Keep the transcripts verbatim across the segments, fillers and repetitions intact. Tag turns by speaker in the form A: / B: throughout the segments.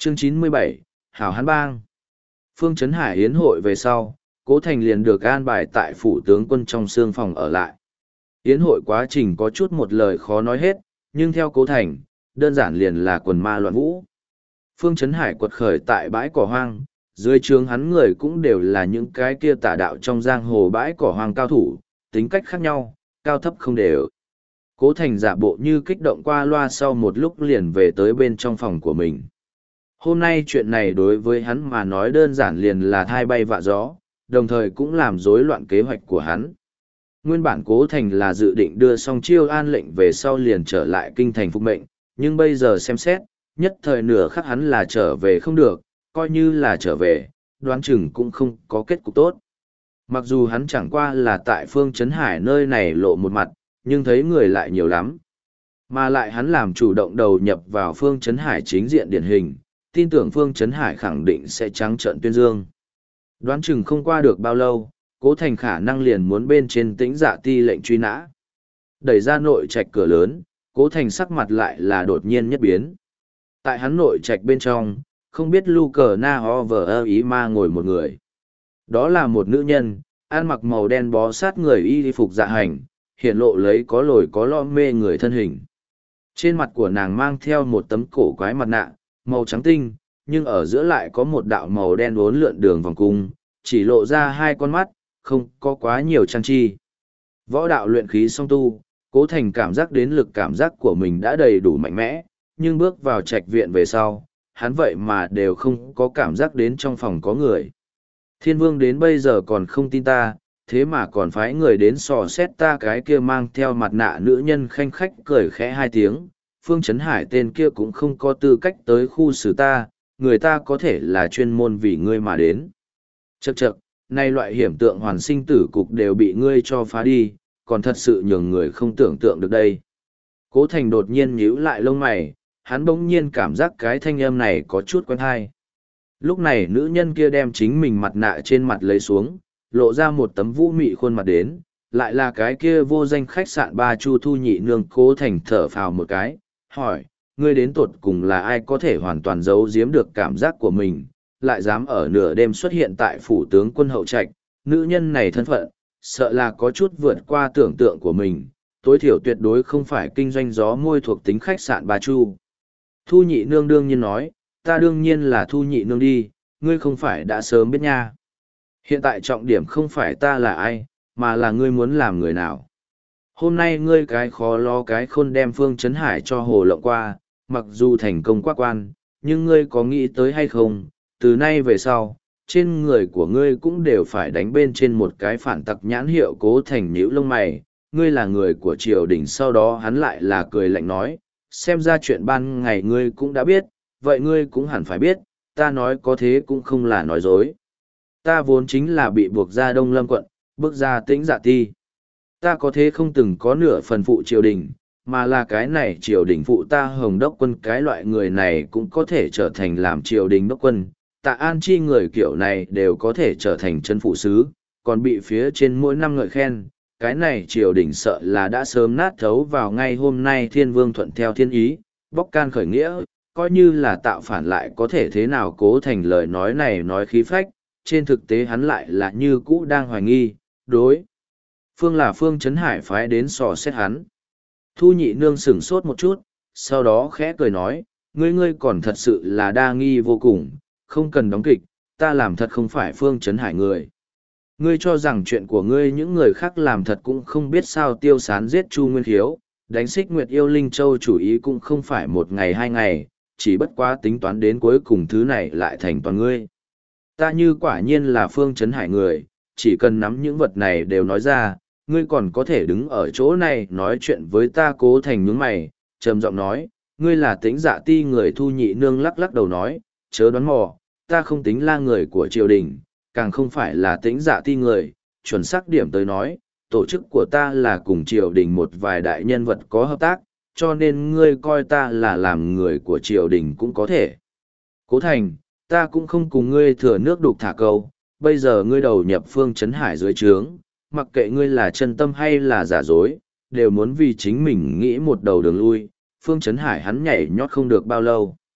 A: Chương chín mươi bảy, Hảo Hán Bang. Phương Trấn Hải yến hội về sau, Cố Thành liền được an bài tại phủ tướng quân trong xương phòng ở lại. Yến hội quá trình có chút một lời khó nói hết, nhưng theo Cố Thành, đơn giản liền là quần ma loạn vũ. Phương Trấn Hải quật khởi tại bãi cỏ hoang, dưới trướng hắn người cũng đều là những cái kia tà đạo trong giang hồ bãi cỏ hoang cao thủ, tính cách khác nhau, cao thấp không đều. Cố Thành giả bộ như kích động qua loa sau một lúc liền về tới bên trong phòng của mình. Hôm nay chuyện này đối với hắn mà nói đơn giản liền là thai bay vạ gió, đồng thời cũng làm rối loạn kế hoạch của hắn. Nguyên bản Cố Thành là dự định đưa xong chiêu an lệnh về sau liền trở lại kinh thành phục mệnh, nhưng bây giờ xem xét, nhất thời nửa khắc hắn là trở về không được, coi như là trở về, đoán chừng cũng không có kết cục tốt. Mặc dù hắn chẳng qua là tại Phương Trấn Hải nơi này lộ một mặt, nhưng thấy người lại nhiều lắm. Mà lại hắn làm chủ động đầu nhập vào Phương Trấn Hải chính diện điển hình, tin tưởng Phương Trấn Hải khẳng định sẽ trắng trợn tuyên dương. Đoán chừng không qua được bao lâu, Cố Thành khả năng liền muốn bên trên Tĩnh Dạ Ti lệnh truy nã. Đẩy ra nội trạch cửa lớn, Cố Thành sắc mặt lại là đột nhiên nhất biến. Tại hắn nội trạch bên trong, không biết lu cờ na ho vờ ơ ý ma ngồi một người. Đó là một nữ nhân, ăn mặc màu đen bó sát người y phục dạ hành, hiện lộ lấy có lồi có lõm mê người thân hình. Trên mặt của nàng mang theo một tấm cổ quái mặt nạ, màu trắng tinh, nhưng ở giữa lại có một đạo màu đen uốn lượn đường vòng cung, chỉ lộ ra hai con mắt, không có quá nhiều trang trí. Võ đạo luyện khí song tu, Cố Thành cảm giác đến lực cảm giác của mình đã đầy đủ mạnh mẽ, nhưng bước vào trạch viện về sau, hắn vậy mà đều không có cảm giác đến trong phòng có người. Thiên Vương đến bây giờ còn không tin ta, thế mà còn phái người đến sò xét ta, cái kia mang theo mặt nạ nữ nhân khanh khách cười khẽ hai tiếng. Phương Trấn Hải tên kia cũng không có tư cách tới khu xử ta, người ta có thể là chuyên môn vì ngươi mà đến. Chậc chậc, nay loại hiểm tượng hoàn sinh tử cục đều bị ngươi cho phá đi, còn thật sự nhường người không tưởng tượng được đây. Cố Thành đột nhiên nhíu lại lông mày, hắn bỗng nhiên cảm giác cái thanh âm này có chút quen tai. Lúc này nữ nhân kia đem chính mình mặt nạ trên mặt lấy xuống, lộ ra một tấm vũ mị khuôn mặt đến, lại là cái kia vô danh khách sạn Ba Chu Thu Nhị Nương. Cố Thành thở phào một cái, hỏi, ngươi đến tột cùng là ai có thể hoàn toàn giấu giếm được cảm giác của mình, lại dám ở nửa đêm xuất hiện tại phủ tướng quân hậu trạch. Nữ nhân này thân phận, sợ là có chút vượt qua tưởng tượng của mình, tối thiểu tuyệt đối không phải kinh doanh gió môi thuộc tính khách sạn Ba Chu. Thu Nhị Nương đương nhiên nói, ta đương nhiên là Thu Nhị Nương đi, ngươi không phải đã sớm biết nha. Hiện tại trọng điểm không phải ta là ai, mà là ngươi muốn làm người nào. Hôm nay ngươi cái khó lo cái khôn đem Phương Trấn Hải cho hồ lộng qua, mặc dù thành công quá quan, nhưng ngươi có nghĩ tới hay không, từ nay về sau, trên người của ngươi cũng đều phải đánh bên trên một cái phản tặc nhãn hiệu. Cố Thành nhíu lông mày, ngươi là người của triều đình. Sau đó hắn lại là cười lạnh nói, xem ra chuyện ban ngày ngươi cũng đã biết, vậy ngươi cũng hẳn phải biết, ta nói có thế cũng không là nói dối. Ta vốn chính là bị buộc ra Đông Lâm quận, bước ra Tĩnh Dạ Ti. Ta có thế không từng có nửa phần phụ triều đình, mà là cái này triều đình phụ ta Hồng Đốc quân. Cái loại người này cũng có thể trở thành làm triều đình đốc quân, Tạ An Chi người kiểu này đều có thể trở thành chân phụ sứ, còn bị phía trên mỗi năm ngợi khen. Cái này triều đình sợ là đã sớm nát thấu vào ngay hôm nay. Thiên Vương thuận theo thiên ý, bóc can khởi nghĩa, coi như là tạo phản lại có thể thế nào. Cố Thành lời nói này nói khí phách, trên thực tế hắn lại là như cũ đang hoài nghi, đối phương là Phương Trấn Hải phái đến sò xét hắn. Thu Nhị Nương sửng sốt một chút, sau đó khẽ cười nói, ngươi ngươi còn thật sự là đa nghi vô cùng, không cần đóng kịch, ta làm thật không phải Phương Trấn Hải người. Ngươi cho rằng chuyện của ngươi những người khác làm thật cũng không biết sao. Tiêu Sán giết Chu Nguyên Khiếu, đánh Xích Nguyệt Yêu Linh Châu chủ ý cũng không phải một ngày hai ngày, chỉ bất quá tính toán đến cuối cùng thứ này lại thành toàn ngươi. Ta như quả nhiên là Phương Trấn Hải người, chỉ cần nắm những vật này đều nói ra, ngươi còn có thể đứng ở chỗ này nói chuyện với ta. Cố Thành nhướng mày, trầm giọng nói, ngươi là Tĩnh Dạ Ti người. Thu Nhị Nương lắc lắc đầu nói, chớ đoán mò, ta không tính là người của triều đình, càng không phải là Tĩnh Dạ Ti người. Chuẩn xác điểm tới nói, tổ chức của ta là cùng triều đình một vài đại nhân vật có hợp tác, cho nên ngươi coi ta là làm người của triều đình cũng có thể. Cố Thành, ta cũng không cùng ngươi thừa nước đục thả câu, bây giờ ngươi đầu nhập Phương Trấn Hải dưới trướng, mặc kệ ngươi là chân tâm hay là giả dối, đều muốn vì chính mình nghĩ một đầu đường lui. Phương Trấn Hải hắn nhảy nhót không được bao lâu.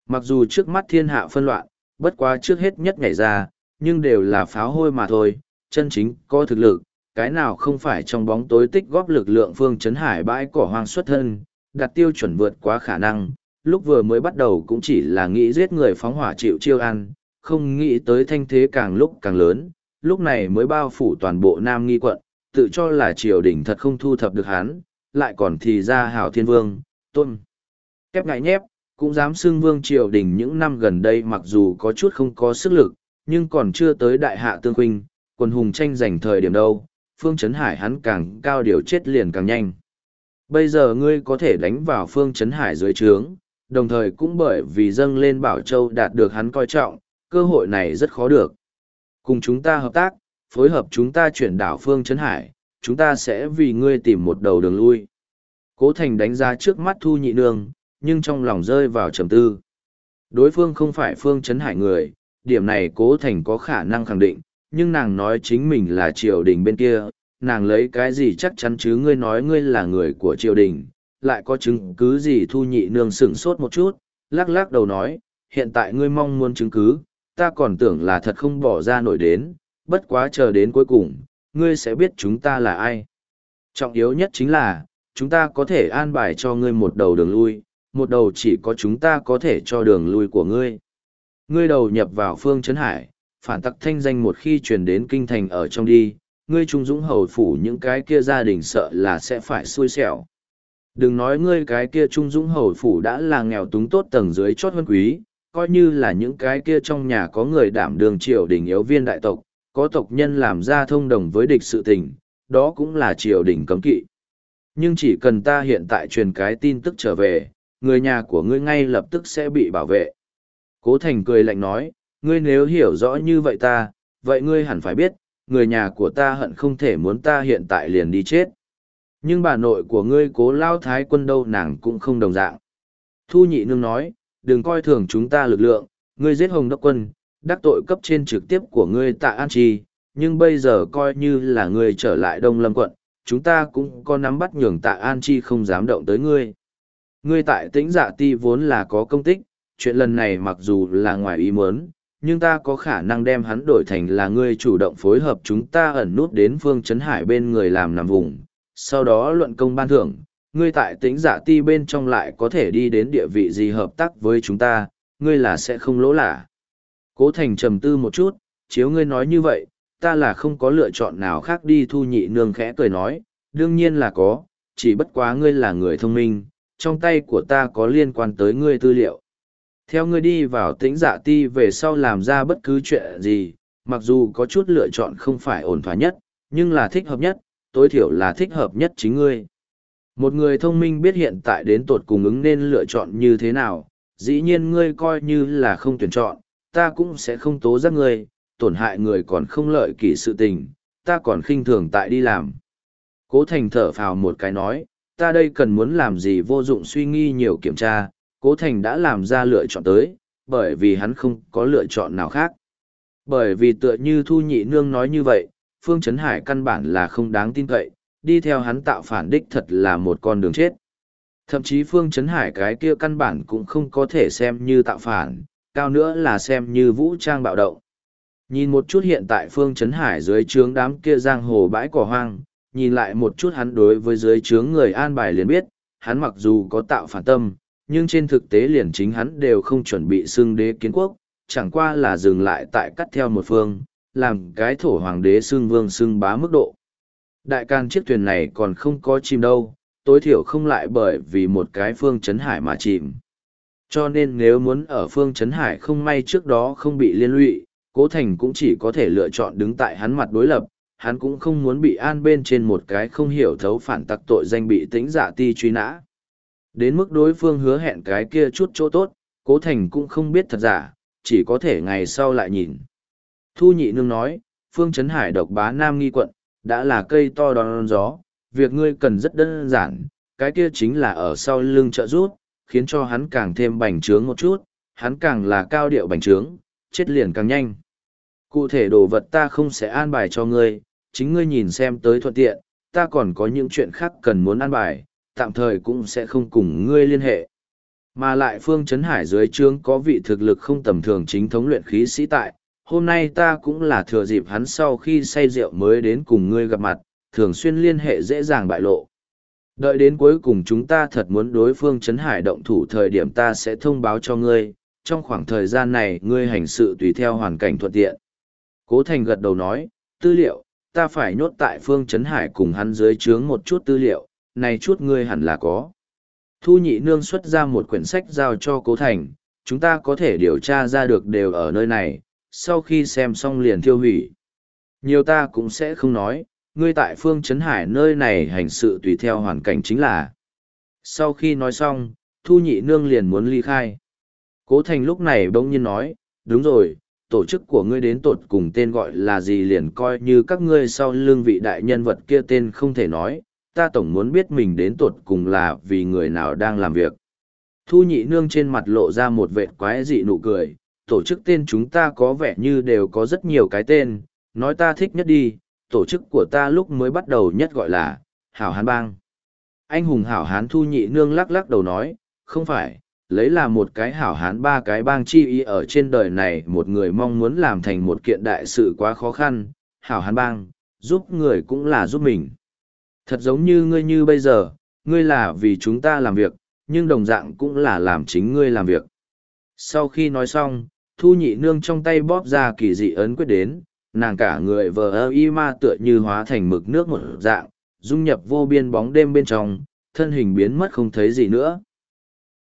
A: Mặc dù trước mắt thiên hạ phân loạn, bất quá trước hết nhất nhảy ra, nhưng đều là pháo hôi mà thôi, chân chính có thực lực, cái nào không phải trong bóng tối tích góp lực lượng Phương Chấn Hải bãi cỏ hoang xuất thân, đặt tiêu chuẩn vượt quá khả năng, lúc vừa mới bắt đầu cũng chỉ là nghĩ giết người phóng hỏa chịu chiêu ăn, không nghĩ tới thanh thế càng lúc càng lớn, lúc này mới bao phủ toàn bộ Nam Nghi quận, tự cho là triều đình thật không thu thập được hắn, lại còn thì ra hảo thiên vương, tôn. Kép ngại nhép, cũng dám xưng vương triều đình những năm gần đây mặc dù có chút không có sức lực, nhưng còn chưa tới đại hạ tương huynh, quần hùng tranh giành thời điểm đâu, Phương Chấn Hải hắn càng cao điều chết liền càng nhanh. Bây giờ ngươi có thể đánh vào Phương Chấn Hải dưới trướng, đồng thời cũng bởi vì dâng lên Bảo Châu đạt được hắn coi trọng, cơ hội này rất khó được. Cùng chúng ta hợp tác, phối hợp chúng ta chuyển đảo Phương Chấn Hải, chúng ta sẽ vì ngươi tìm một đầu đường lui. Cố Thành đánh giá trước mắt Thu Nhị Nương, nhưng trong lòng rơi vào trầm tư. Đối phương không phải Phương Chấn Hải người, điểm này Cố Thành có khả năng khẳng định, nhưng nàng nói chính mình là triều đình bên kia, nàng lấy cái gì chắc chắn chứ? Ngươi nói ngươi là người của triều đình, lại có chứng cứ gì? Thu Nhị Nương sửng sốt một chút, lắc lắc đầu nói, hiện tại ngươi mong muốn chứng cứ, ta còn tưởng là thật không bỏ ra nổi đến, bất quá chờ đến cuối cùng, ngươi sẽ biết chúng ta là ai. Trọng yếu nhất chính là, chúng ta có thể an bài cho ngươi một đầu đường lui, một đầu chỉ có chúng ta có thể cho đường lui của ngươi. Ngươi đầu nhập vào Phương Chấn Hải, phản tặc thanh danh một khi truyền đến kinh thành ở trong đi, ngươi trung dũng hầu phủ những cái kia gia đình sợ là sẽ phải xui xẻo. Đừng nói ngươi cái kia trung dũng hầu phủ đã là nghèo túng tốt tầng dưới chót vân quý, coi như là những cái kia trong nhà có người đảm đường triều đình yếu viên đại tộc, có tộc nhân làm ra thông đồng với địch sự tình, đó cũng là triều đình cấm kỵ. Nhưng chỉ cần ta hiện tại truyền cái tin tức trở về, người nhà của ngươi ngay lập tức sẽ bị bảo vệ. Cố Thành cười lạnh nói, ngươi nếu hiểu rõ như vậy ta, vậy ngươi hẳn phải biết, người nhà của ta hận không thể muốn ta hiện tại liền đi chết. Nhưng bà nội của ngươi Cố Lao Thái Quân đâu, nàng cũng không đồng dạng. Thu Nhị Nương nói, đừng coi thường chúng ta lực lượng, ngươi giết Hồng Đốc Quân, đắc tội cấp trên trực tiếp của ngươi Tạ An Chi, nhưng bây giờ coi như là ngươi trở lại Đông Lâm quận, chúng ta cũng có nắm bắt nhường Tạ An Chi không dám động tới ngươi. Ngươi tại Tĩnh Dạ Ti vốn là có công tích, chuyện lần này mặc dù là ngoài ý muốn, nhưng ta có khả năng đem hắn đổi thành là ngươi chủ động phối hợp chúng ta ẩn nút đến Phương Chấn Hải bên người làm nằm vùng, sau đó luận công ban thưởng, ngươi tại Tĩnh Dạ Ti bên trong lại có thể đi đến địa vị gì hợp tác với chúng ta, ngươi là sẽ không lỗ lạ. Cố Thành trầm tư một chút, chiếu ngươi nói như vậy, ta là không có lựa chọn nào khác đi. Thu Nhị Nương khẽ cười nói, đương nhiên là có, chỉ bất quá ngươi là người thông minh, trong tay của ta có liên quan tới ngươi tư liệu. Theo ngươi đi vào Tĩnh Dạ Ti về sau làm ra bất cứ chuyện gì, mặc dù có chút lựa chọn không phải ổn thỏa nhất, nhưng là thích hợp nhất, tối thiểu là thích hợp nhất chính ngươi. Một người thông minh biết hiện tại đến tột cùng ứng nên lựa chọn như thế nào, dĩ nhiên ngươi coi như là không tuyển chọn, ta cũng sẽ không tố giác ngươi, tổn hại người còn không lợi kỷ sự tình, ta còn khinh thường tại đi làm. Cố Thành thở phào một cái nói, ta đây cần muốn làm gì vô dụng suy nghi nhiều kiểm tra, Cố Thành đã làm ra lựa chọn tới, bởi vì hắn không có lựa chọn nào khác. Bởi vì tựa như Thu Nhị Nương nói như vậy, Phương Chấn Hải căn bản là không đáng tin cậy, đi theo hắn tạo phản đích thật là một con đường chết. Thậm chí Phương Chấn Hải cái kia căn bản cũng không có thể xem như tạo phản, cao nữa là xem như vũ trang bạo động. Nhìn một chút hiện tại Phương Chấn Hải dưới trướng đám kia giang hồ bãi cỏ hoang, nhìn lại một chút hắn đối với dưới trướng người an bài liền biết, hắn mặc dù có tạo phản tâm, nhưng trên thực tế liền chính hắn đều không chuẩn bị xưng đế kiến quốc, chẳng qua là dừng lại tại cắt theo một phương, làm cái thổ hoàng đế xưng vương xưng bá mức độ. Đại can chiếc thuyền này còn không có chìm đâu, tối thiểu không lại bởi vì một cái Phương Chấn Hải mà chìm. Cho nên nếu muốn ở Phương Chấn Hải không may trước đó không bị liên lụy, Cố Thành cũng chỉ có thể lựa chọn đứng tại hắn mặt đối lập, hắn cũng không muốn bị an bên trên một cái không hiểu thấu phản tặc tội danh bị Tĩnh Dạ Ti truy nã. Đến mức đối phương hứa hẹn cái kia chút chỗ tốt, Cố Thành cũng không biết thật giả, chỉ có thể ngày sau lại nhìn. Thu Nhị Nương nói, Phương Chấn Hải độc bá Nam Nghi quận, đã là cây to đón gió, việc ngươi cần rất đơn giản, cái kia chính là ở sau lưng trợ rút, khiến cho hắn càng thêm bành trướng một chút, hắn càng là cao điệu bành trướng, chết liền càng nhanh. Cụ thể đồ vật ta không sẽ an bài cho ngươi, chính ngươi nhìn xem tới thuận tiện, ta còn có những chuyện khác cần muốn an bài, tạm thời cũng sẽ không cùng ngươi liên hệ. Mà lại Phương Trấn Hải dưới trướng có vị thực lực không tầm thường chính thống luyện khí sĩ tại, hôm nay ta cũng là thừa dịp hắn sau khi say rượu mới đến cùng ngươi gặp mặt, thường xuyên liên hệ dễ dàng bại lộ. Đợi đến cuối cùng chúng ta thật muốn đối phương Trấn Hải động thủ thời điểm ta sẽ thông báo cho ngươi, trong khoảng thời gian này ngươi hành sự tùy theo hoàn cảnh thuận tiện. Cố Thành gật đầu nói, tư liệu, ta phải nhốt tại phương Trấn Hải cùng hắn dưới trướng một chút tư liệu, này chút ngươi hẳn là có. Thu Nhị Nương xuất ra một quyển sách giao cho Cố Thành, chúng ta có thể điều tra ra được đều ở nơi này, sau khi xem xong liền tiêu hủy. Nhiều ta cũng sẽ không nói, ngươi tại phương Trấn Hải nơi này hành sự tùy theo hoàn cảnh chính là. Sau khi nói xong, Thu Nhị Nương liền muốn ly khai. Cố Thành lúc này bỗng nhiên nói, đúng rồi, tổ chức của ngươi đến tột cùng tên gọi là gì liền coi như các ngươi sau lưng vị đại nhân vật kia tên không thể nói, ta tổng muốn biết mình đến tột cùng là vì người nào đang làm việc. Thu Nhị Nương trên mặt lộ ra một vệt quái dị nụ cười, tổ chức tên chúng ta có vẻ như đều có rất nhiều cái tên, nói ta thích nhất đi, tổ chức của ta lúc mới bắt đầu nhất gọi là Hảo Hán Bang. Anh hùng Hảo Hán Thu Nhị Nương lắc lắc đầu nói, không phải, lấy là một cái Hảo Hán ba cái bang chi ý ở trên đời này một người mong muốn làm thành một kiện đại sự quá khó khăn, Hảo Hán Bang, giúp người cũng là giúp mình. Thật giống như ngươi như bây giờ, ngươi là vì chúng ta làm việc, nhưng đồng dạng cũng là làm chính ngươi làm việc. Sau khi nói xong, Thu Nhị Nương trong tay bóp ra kỳ dị ấn quyết đến, nàng cả người vờ ơ y ma tựa như hóa thành mực nước một dạng, dung nhập vô biên bóng đêm bên trong, thân hình biến mất không thấy gì nữa.